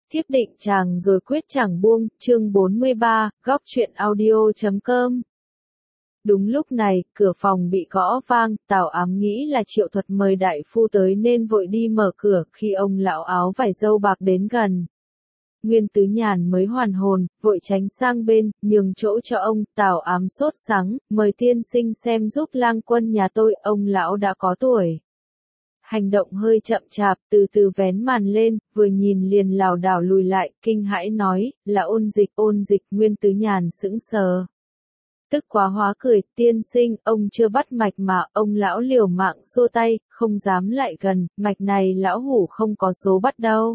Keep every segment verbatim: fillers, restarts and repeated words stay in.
Thiếp định chàng rồi quyết chẳng buông, chương bốn mươi ba, góc truyện audio chấm com. Đúng lúc này, cửa phòng bị gõ vang, Tào Ám nghĩ là Triệu Thuật mời đại phu tới nên vội đi mở cửa, khi ông lão áo vải râu bạc đến gần. Nguyên Tứ Nhàn mới hoàn hồn, vội tránh sang bên, nhường chỗ cho ông. Tào Ám sốt sắng, mời tiên sinh xem giúp lang quân nhà tôi, ông lão đã có tuổi. Hành động hơi chậm chạp, từ từ vén màn lên, vừa nhìn liền lảo đảo lùi lại, kinh hãi nói, là Ôn Dịch, Ôn Dịch. Nguyên Tứ Nhàn sững sờ. Tức quá hóa cười, tiên sinh, ông chưa bắt mạch mà, ông lão liều mạng xua tay, không dám lại gần, mạch này lão hủ không có số bắt đâu.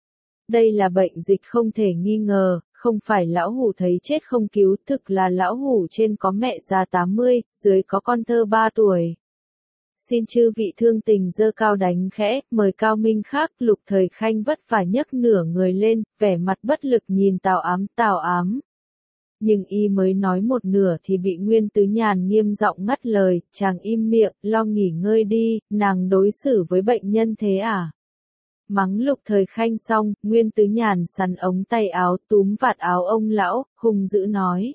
Đây là bệnh dịch không thể nghi ngờ, không phải lão hủ thấy chết không cứu, thực là lão hủ trên có mẹ già tám mươi, dưới có con thơ ba tuổi. Xin chư vị thương tình giơ cao đánh khẽ, mời Cao Minh khác. Lục Thời Khanh vất vả nhấc nửa người lên, vẻ mặt bất lực nhìn Tào Ám, Tào Ám. Nhưng y mới nói một nửa thì bị Nguyên Tứ Nhàn nghiêm giọng ngắt lời, chàng im miệng, lo nghỉ ngơi đi, nàng đối xử với bệnh nhân thế à? Mắng Lục Thời Khanh xong, Nguyên Tứ Nhàn sắn ống tay áo, túm vạt áo ông lão, hung dữ nói.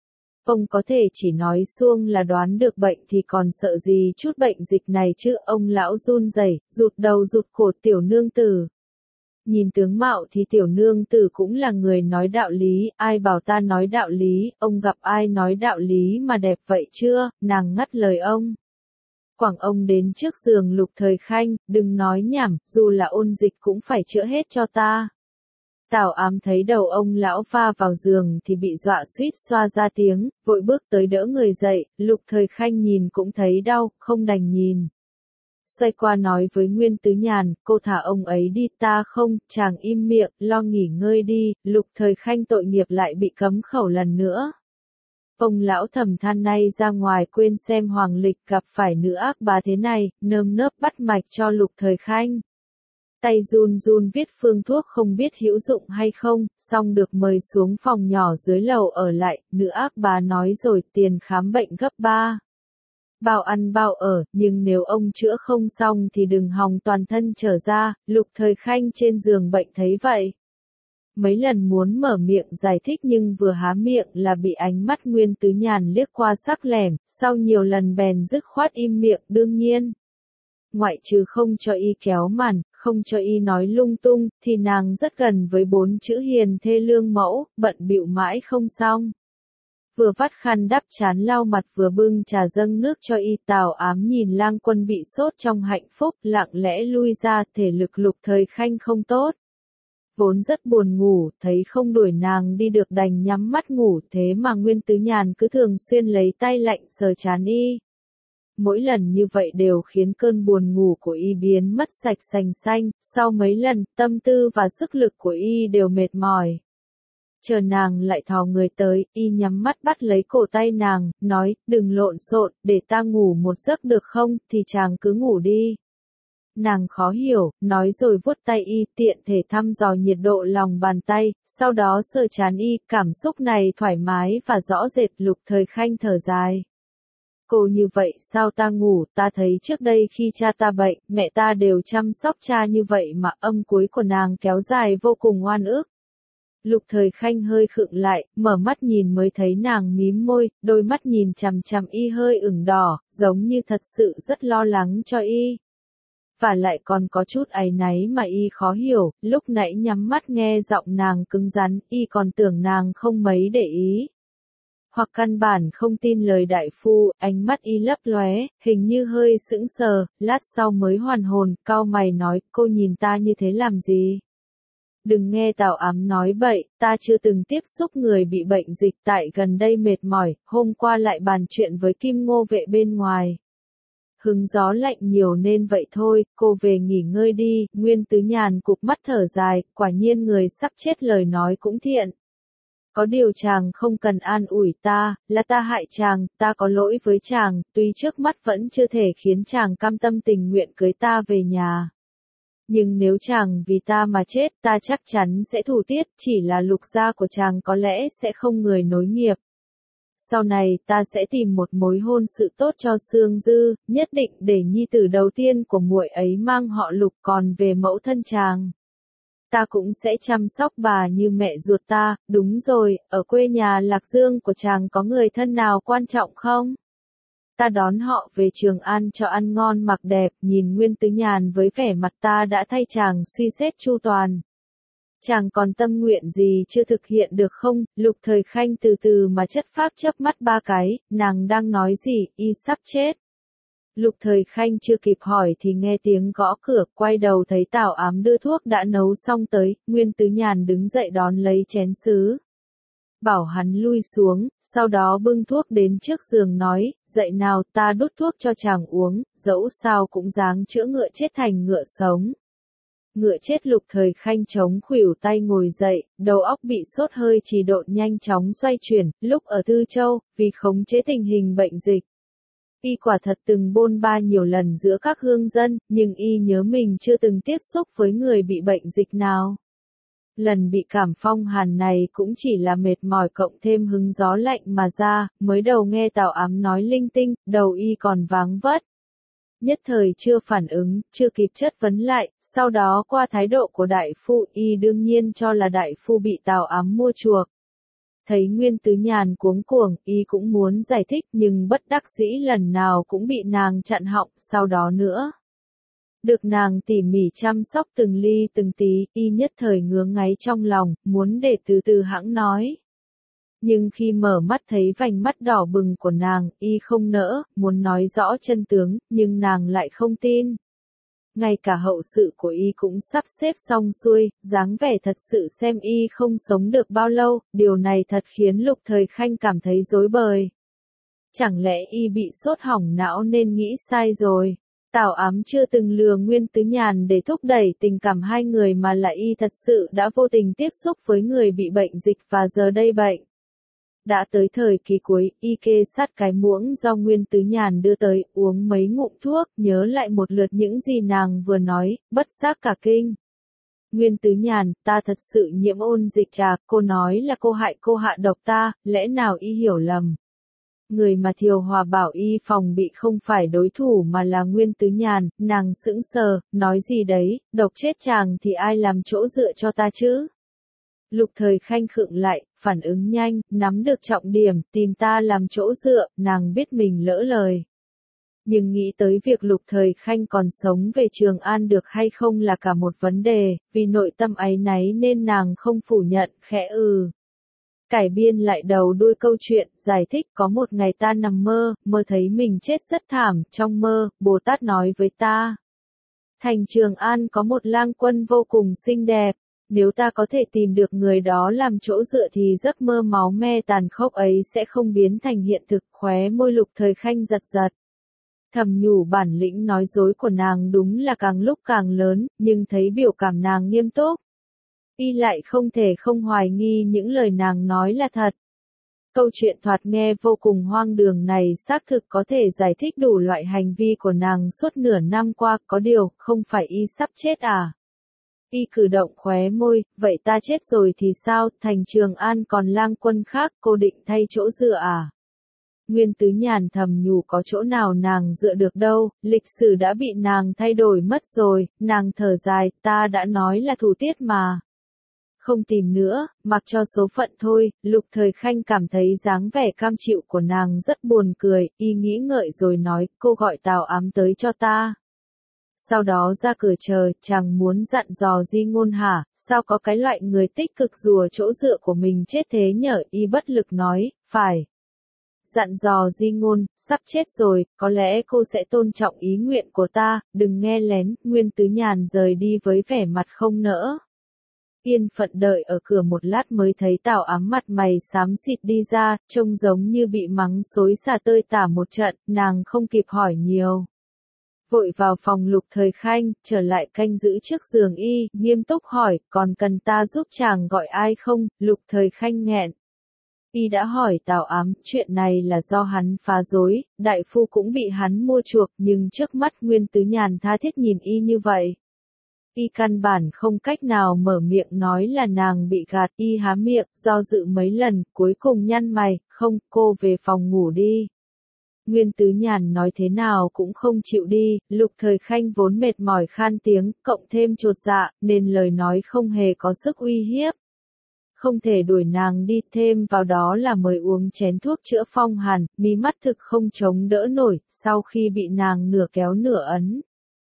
Ông có thể chỉ nói suông là đoán được bệnh thì còn sợ gì chút bệnh dịch này chứ. Ông lão run rẩy, rụt đầu rụt cổ tiểu nương tử. Nhìn tướng mạo thì tiểu nương tử cũng là người nói đạo lý, ai bảo ta nói đạo lý, ông gặp ai nói đạo lý mà đẹp vậy chưa? Nàng ngắt lời ông. Quẳng ông đến trước giường Lục Thời Khanh, đừng nói nhảm, dù là Ôn Dịch cũng phải chữa hết cho ta. Tào Ám thấy đầu ông lão va vào giường thì bị dọa suýt xoa ra tiếng, vội bước tới đỡ người dậy. Lục Thời Khanh nhìn cũng thấy đau, không đành nhìn. Xoay qua nói với Nguyên Tứ Nhàn, cô thả ông ấy đi, ta không. Chàng im miệng, lo nghỉ ngơi đi. Lục Thời Khanh tội nghiệp lại bị cấm khẩu lần nữa. Ông lão thầm than nay ra ngoài quên xem hoàng lịch, gặp phải nữ ác bá thế này, nơm nớp bắt mạch cho Lục Thời Khanh. Tay run run viết phương thuốc không biết hữu dụng hay không, xong được mời xuống phòng nhỏ dưới lầu ở lại. Nữ ác bá nói rồi, tiền khám bệnh gấp ba. Bao ăn bao ở, nhưng nếu ông chữa không xong thì đừng hòng toàn thân trở ra. Lục Thời Khanh trên giường bệnh thấy vậy. Mấy lần muốn mở miệng giải thích nhưng vừa há miệng là bị ánh mắt Nguyên Tứ Nhàn liếc qua sắc lẻm, sau nhiều lần bèn dứt khoát im miệng. Đương nhiên, ngoại trừ không cho y kéo màn, không cho y nói lung tung, thì nàng rất gần với bốn chữ hiền thê lương mẫu, bận bịu mãi không xong. Vừa vắt khăn đắp chán lau mặt vừa bưng trà dâng nước cho y. Tào Ám nhìn lang quân bị sốt trong hạnh phúc, lặng lẽ lui ra, thể lực Lục Thời Khanh không tốt. Vốn rất buồn ngủ, thấy không đuổi nàng đi được đành nhắm mắt ngủ, thế mà Nguyên Tứ Nhàn cứ thường xuyên lấy tay lạnh sờ trán y. Mỗi lần như vậy đều khiến cơn buồn ngủ của y biến mất sạch sành xanh, sau mấy lần, tâm tư và sức lực của y đều mệt mỏi. Chờ nàng lại thò người tới, y nhắm mắt bắt lấy cổ tay nàng, nói, đừng lộn xộn, để ta ngủ một giấc được không, thì chàng cứ ngủ đi. Nàng khó hiểu, nói rồi vuốt tay y, tiện thể thăm dò nhiệt độ lòng bàn tay, sau đó sờ trán y, cảm xúc này thoải mái và rõ rệt. Lục Thời Khanh thở dài. Cô như vậy sao ta ngủ, ta thấy trước đây khi cha ta bệnh, mẹ ta đều chăm sóc cha như vậy mà. Âm cuối của nàng kéo dài vô cùng oan ức. Lục Thời Khanh hơi khựng lại, mở mắt nhìn mới thấy nàng mím môi, đôi mắt nhìn chằm chằm y hơi ửng đỏ, giống như thật sự rất lo lắng cho y. Và lại còn có chút áy náy mà y khó hiểu, lúc nãy nhắm mắt nghe giọng nàng cứng rắn, y còn tưởng nàng không mấy để ý. Hoặc căn bản không tin lời đại phu, ánh mắt y lấp lóe, hình như hơi sững sờ, lát sau mới hoàn hồn, cau mày nói, cô nhìn ta như thế làm gì? Đừng nghe Tào Ám nói bậy, ta chưa từng tiếp xúc người bị bệnh dịch, tại gần đây mệt mỏi, hôm qua lại bàn chuyện với Kim Ngô vệ bên ngoài. Hứng gió lạnh nhiều nên vậy thôi, cô về nghỉ ngơi đi. Nguyên Tứ Nhàn cụp mắt thở dài, quả nhiên người sắp chết lời nói cũng thiện. Có điều chàng không cần an ủi ta, là ta hại chàng, ta có lỗi với chàng, tuy trước mắt vẫn chưa thể khiến chàng cam tâm tình nguyện cưới ta về nhà. Nhưng nếu chàng vì ta mà chết, ta chắc chắn sẽ thủ tiết, chỉ là Lục gia của chàng có lẽ sẽ không người nối nghiệp. Sau này ta sẽ tìm một mối hôn sự tốt cho Sương Dư, nhất định để nhi tử đầu tiên của muội ấy mang họ Lục, còn về mẫu thân chàng. ta cũng sẽ chăm sóc bà như mẹ ruột ta, đúng rồi, ở quê nhà Lạc Dương của chàng có người thân nào quan trọng không? Ta đón họ về Trường An cho ăn ngon mặc đẹp, nhìn Nguyên Tứ Nhàn với vẻ mặt ta đã thay chàng suy xét chu toàn. Chàng còn tâm nguyện gì chưa thực hiện được không? Lục Thời Khanh từ từ mà chất phác chớp mắt ba cái, nàng đang nói gì, y sắp chết. Lục Thời Khanh chưa kịp hỏi thì nghe tiếng gõ cửa, quay đầu thấy Tào Ám đưa thuốc đã nấu xong tới, Nguyên Tứ Nhàn đứng dậy đón lấy chén sứ. Bảo hắn lui xuống, sau đó bưng thuốc đến trước giường nói, dậy nào ta đút thuốc cho chàng uống, dẫu sao cũng dáng chữa ngựa chết thành ngựa sống. Ngựa chết. Lục Thời Khanh chống khuỷu tay ngồi dậy, đầu óc bị sốt hơi trì độn nhanh chóng xoay chuyển, lúc ở Tư Châu, vì khống chế tình hình bệnh dịch. Y quả thật từng bôn ba nhiều lần giữa các hương dân, nhưng y nhớ mình chưa từng tiếp xúc với người bị bệnh dịch nào. Lần bị cảm phong hàn này cũng chỉ là mệt mỏi cộng thêm hứng gió lạnh mà ra, mới đầu nghe Tào Ám nói linh tinh, đầu y còn váng vất. Nhất thời chưa phản ứng, chưa kịp chất vấn lại, sau đó qua thái độ của đại phu y đương nhiên cho là đại phu bị Tào Ám mua chuộc. Thấy Nguyên Tứ Nhàn cuống cuồng, y cũng muốn giải thích nhưng bất đắc dĩ lần nào cũng bị nàng chặn họng, sau đó nữa. Được nàng tỉ mỉ chăm sóc từng ly từng tí, y nhất thời ngứa ngáy trong lòng, muốn để từ từ hãng nói. Nhưng khi mở mắt thấy vành mắt đỏ bừng của nàng, y không nỡ, muốn nói rõ chân tướng, nhưng nàng lại không tin. Ngay cả hậu sự của y cũng sắp xếp xong xuôi, dáng vẻ thật sự xem y không sống được bao lâu, điều này thật khiến Lục Thời Khanh cảm thấy rối bời. Chẳng lẽ y bị sốt hỏng não nên nghĩ sai rồi? Tào Ám chưa từng lừa Nguyên Tứ Nhàn để thúc đẩy tình cảm hai người mà là y thật sự đã vô tình tiếp xúc với người bị bệnh dịch và giờ đây bệnh. Đã tới thời kỳ cuối, y kê sát cái muỗng do Nguyên Tứ Nhàn đưa tới, uống mấy ngụm thuốc, nhớ lại một lượt những gì nàng vừa nói, bất giác cả kinh. Nguyên Tứ Nhàn, ta thật sự nhiễm ôn dịch à, cô nói là cô hại cô hạ độc ta, lẽ nào y hiểu lầm. Người mà Thiều Hòa bảo y phòng bị không phải đối thủ mà là Nguyên Tứ Nhàn, nàng sững sờ, nói gì đấy, độc chết chàng thì ai làm chỗ dựa cho ta chứ? Lục Thời Khanh khựng lại, phản ứng nhanh, nắm được trọng điểm, tìm ta làm chỗ dựa, nàng biết mình lỡ lời. Nhưng nghĩ tới việc Lục Thời Khanh còn sống về Trường An được hay không là cả một vấn đề, vì nội tâm áy náy nên nàng không phủ nhận, khẽ ừ. Cải biên lại đầu đuôi câu chuyện, giải thích có một ngày ta nằm mơ, mơ thấy mình chết rất thảm, trong mơ, Bồ Tát nói với ta. Thành Trường An có một lang quân vô cùng xinh đẹp, nếu ta có thể tìm được người đó làm chỗ dựa thì giấc mơ máu me tàn khốc ấy sẽ không biến thành hiện thực, khóe môi Lục Thời Khanh giật giật. Thầm nhủ bản lĩnh nói dối của nàng đúng là càng lúc càng lớn, nhưng thấy biểu cảm nàng nghiêm túc. Y lại không thể không hoài nghi những lời nàng nói là thật. Câu chuyện thoạt nghe vô cùng hoang đường này xác thực có thể giải thích đủ loại hành vi của nàng suốt nửa năm qua, có điều, không phải y sắp chết à? Y cử động khóe môi, vậy ta chết rồi thì sao, thành Trường An còn lang quân khác, cô định thay chỗ dựa à? Nguyên Tứ Nhàn thầm nhủ có chỗ nào nàng dựa được đâu, lịch sử đã bị nàng thay đổi mất rồi, nàng thở dài, ta đã nói là thủ tiết mà. Không tìm nữa, mặc cho số phận thôi. Lục Thời Khanh cảm thấy dáng vẻ cam chịu của nàng rất buồn cười, y nghĩ ngợi rồi nói, cô gọi Tào Ám tới cho ta. Sau đó ra cửa chờ, chàng muốn dặn dò Di Ngôn hả, sao có cái loại người tích cực rùa chỗ dựa của mình chết thế nhở, y bất lực nói, phải. Dặn dò Di Ngôn, sắp chết rồi, có lẽ cô sẽ tôn trọng ý nguyện của ta, đừng nghe lén. Nguyên Tứ Nhàn rời đi với vẻ mặt không nỡ. Yên phận đợi ở cửa một lát mới thấy Tào Ám mặt mày xám xịt đi ra, trông giống như bị mắng xối xả tơi tả một trận, nàng không kịp hỏi nhiều. Vội vào phòng Lục Thời Khanh, trở lại canh giữ trước giường y, nghiêm túc hỏi, còn cần ta giúp chàng gọi ai không? Lục Thời Khanh nghẹn. Y đã hỏi Tào Ám, chuyện này là do hắn phá rối, đại phu cũng bị hắn mua chuộc, nhưng trước mắt Nguyên Tứ Nhàn tha thiết nhìn y như vậy. Y căn bản không cách nào mở miệng nói là nàng bị gạt, y há miệng, do dự mấy lần, cuối cùng nhăn mày, không, cô về phòng ngủ đi. Nguyên Tứ Nhàn nói thế nào cũng không chịu đi, Lục Thời Khanh vốn mệt mỏi khan tiếng, cộng thêm chột dạ, nên lời nói không hề có sức uy hiếp. Không thể đuổi nàng đi, thêm vào đó là mời uống chén thuốc chữa phong hàn, mí mắt thực không chống đỡ nổi, sau khi bị nàng nửa kéo nửa ấn.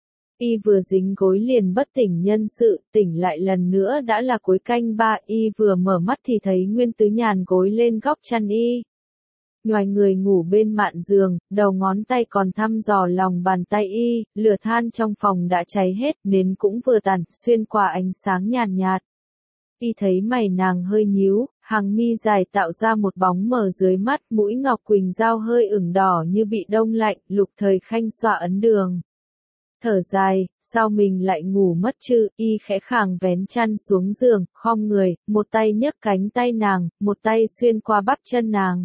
Y vừa dính gối liền bất tỉnh nhân sự, tỉnh lại lần nữa đã là cuối canh ba, Y vừa mở mắt thì thấy Nguyên Tứ Nhàn gối lên góc chăn Y. Nhoài người ngủ bên mạn giường, đầu ngón tay còn thăm dò lòng bàn tay Y, lửa than trong phòng đã cháy hết, nến cũng vừa tàn, xuyên qua ánh sáng nhàn nhạt. Y thấy mày nàng hơi nhíu, hàng mi dài tạo ra một bóng mờ dưới mắt, mũi ngọc quỳnh dao hơi ửng đỏ như bị đông lạnh, Lục Thời Khanh xoa ấn đường. Thở dài, sao mình lại ngủ mất chứ, Y khẽ khàng vén chăn xuống giường, khom người, một tay nhấc cánh tay nàng, một tay xuyên qua bắp chân nàng.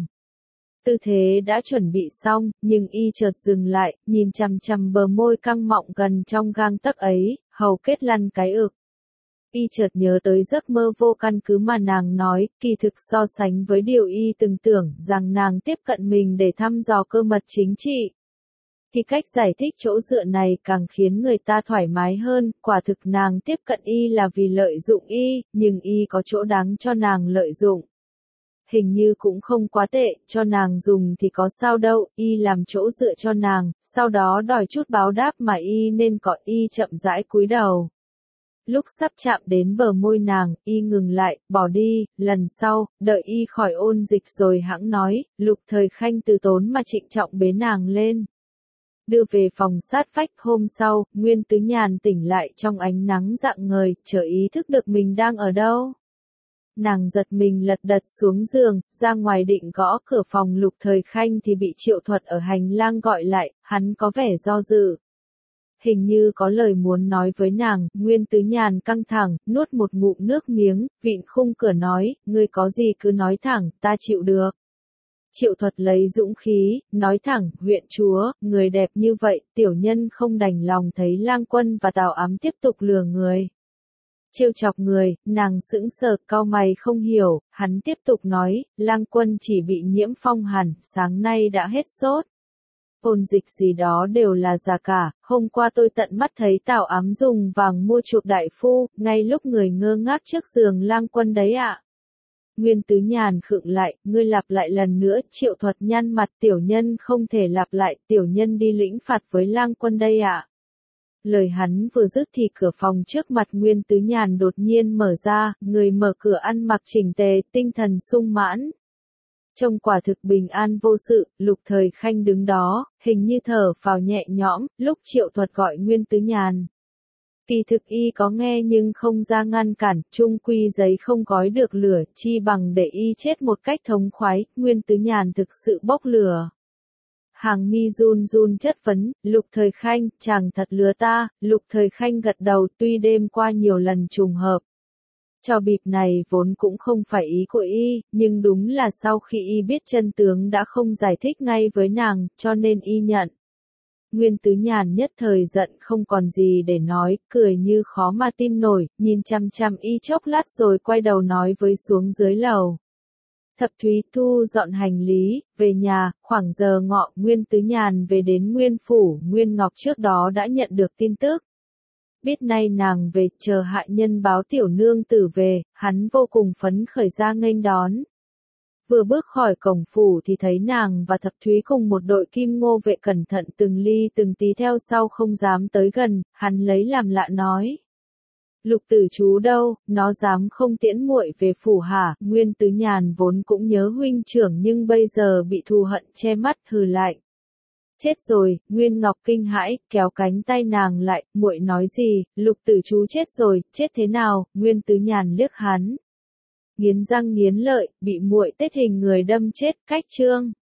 Tư thế đã chuẩn bị xong, nhưng Y chợt dừng lại, nhìn chằm chằm bờ môi căng mọng gần trong gang tấc ấy, hầu kết lăn cái ực. Y chợt nhớ tới giấc mơ vô căn cứ mà nàng nói, kỳ thực so sánh với điều Y từng tưởng rằng nàng tiếp cận mình để thăm dò cơ mật chính trị. Thì cách giải thích chỗ dựa này càng khiến người ta thoải mái hơn, quả thực nàng tiếp cận Y là vì lợi dụng Y, nhưng Y có chỗ đáng cho nàng lợi dụng. Hình như cũng không quá tệ, cho nàng dùng thì có sao đâu, Y làm chỗ dựa cho nàng, sau đó đòi chút báo đáp mà Y nên có. Y chậm rãi cúi đầu. Lúc sắp chạm đến bờ môi nàng, Y ngừng lại, bỏ đi, lần sau, đợi Y khỏi ôn dịch rồi hãng nói, Lục Thời Khanh từ tốn mà trịnh trọng bế nàng lên. Đưa về phòng sát vách, hôm sau, Nguyên Tứ Nhàn tỉnh lại trong ánh nắng rạng ngời, chợt ý thức được mình đang ở đâu. Nàng giật mình lật đật xuống giường, ra ngoài định gõ cửa phòng Lục Thời Khanh thì bị Triệu Thuật ở hành lang gọi lại, hắn có vẻ do dự. Hình như có lời muốn nói với nàng, Nguyên Tứ Nhàn căng thẳng, nuốt một ngụm nước miếng, vịn khung cửa nói, ngươi có gì cứ nói thẳng, ta chịu được. Triệu Thuật lấy dũng khí, nói thẳng, huyện chúa, người đẹp như vậy, tiểu nhân không đành lòng thấy Lang Quân và Tào Ám tiếp tục lừa người. Trêu chọc người, nàng sững sờ, cau mày không hiểu, hắn tiếp tục nói, Lang Quân chỉ bị nhiễm phong hàn, sáng nay đã hết sốt. Ôn dịch gì đó đều là giả cả, hôm qua tôi tận mắt thấy Tào Ám dùng vàng mua chuộc đại phu, ngay lúc người ngơ ngác trước giường Lang Quân đấy ạ. Nguyên Tứ Nhàn khựng lại, ngươi lặp lại lần nữa, Triệu Thuật nhăn mặt, tiểu nhân không thể lặp lại, tiểu nhân đi lĩnh phạt với Lang Quân đây ạ. Lời hắn vừa dứt thì cửa phòng trước mặt Nguyên Tứ Nhàn đột nhiên mở ra, người mở cửa ăn mặc chỉnh tề, tinh thần sung mãn. Trông quả thực bình an vô sự, Lục Thời Khanh đứng đó, hình như thở phào nhẹ nhõm, lúc Triệu Thuật gọi Nguyên Tứ Nhàn. Kỳ thực Y có nghe nhưng không ra ngăn cản, chung quy giấy không gói được lửa, chi bằng để Y chết một cách thống khoái, Nguyên Tứ Nhàn thực sự bốc lửa. Hàng mi run run chất vấn, Lục Thời Khanh, chàng thật lừa ta, Lục Thời Khanh gật đầu, tuy đêm qua nhiều lần trùng hợp. Trò bịp này vốn cũng không phải ý của Y, nhưng đúng là sau khi Y biết chân tướng đã không giải thích ngay với nàng, cho nên Y nhận. Nguyên Tứ Nhàn nhất thời giận không còn gì để nói, cười như khó mà tin nổi, nhìn chăm chăm Y chốc lát rồi quay đầu nói với xuống dưới lầu. Thập Thúy thu dọn hành lý, về nhà, khoảng giờ ngọ, Nguyên Tứ Nhàn về đến Nguyên Phủ, Nguyên Ngọc trước đó đã nhận được tin tức. Biết nay nàng về, chờ hạ nhân báo tiểu nương tử về, hắn vô cùng phấn khởi ra nghênh đón. Vừa bước khỏi cổng phủ thì thấy nàng và Thập Thúy cùng một đội kim ngô vệ cẩn thận từng ly từng tí theo sau không dám tới gần, hắn lấy làm lạ nói. Lục tử chú đâu, nó dám không tiễn muội về phủ hả? Nguyên Tứ Nhàn vốn cũng nhớ huynh trưởng nhưng bây giờ bị thù hận che mắt, hừ lại. Chết rồi, Nguyên Ngọc kinh hãi, kéo cánh tay nàng lại, muội nói gì? Lục tử chú chết rồi, chết thế nào? Nguyên Tứ Nhàn liếc hắn. Nghiến răng nghiến lợi, bị muội tết hình người đâm chết, cách chương.